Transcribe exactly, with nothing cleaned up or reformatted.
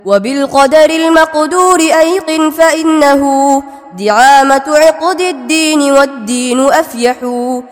وبالقدر المقدور أيقن فإنه دعامة عقد الدين والدين أفيح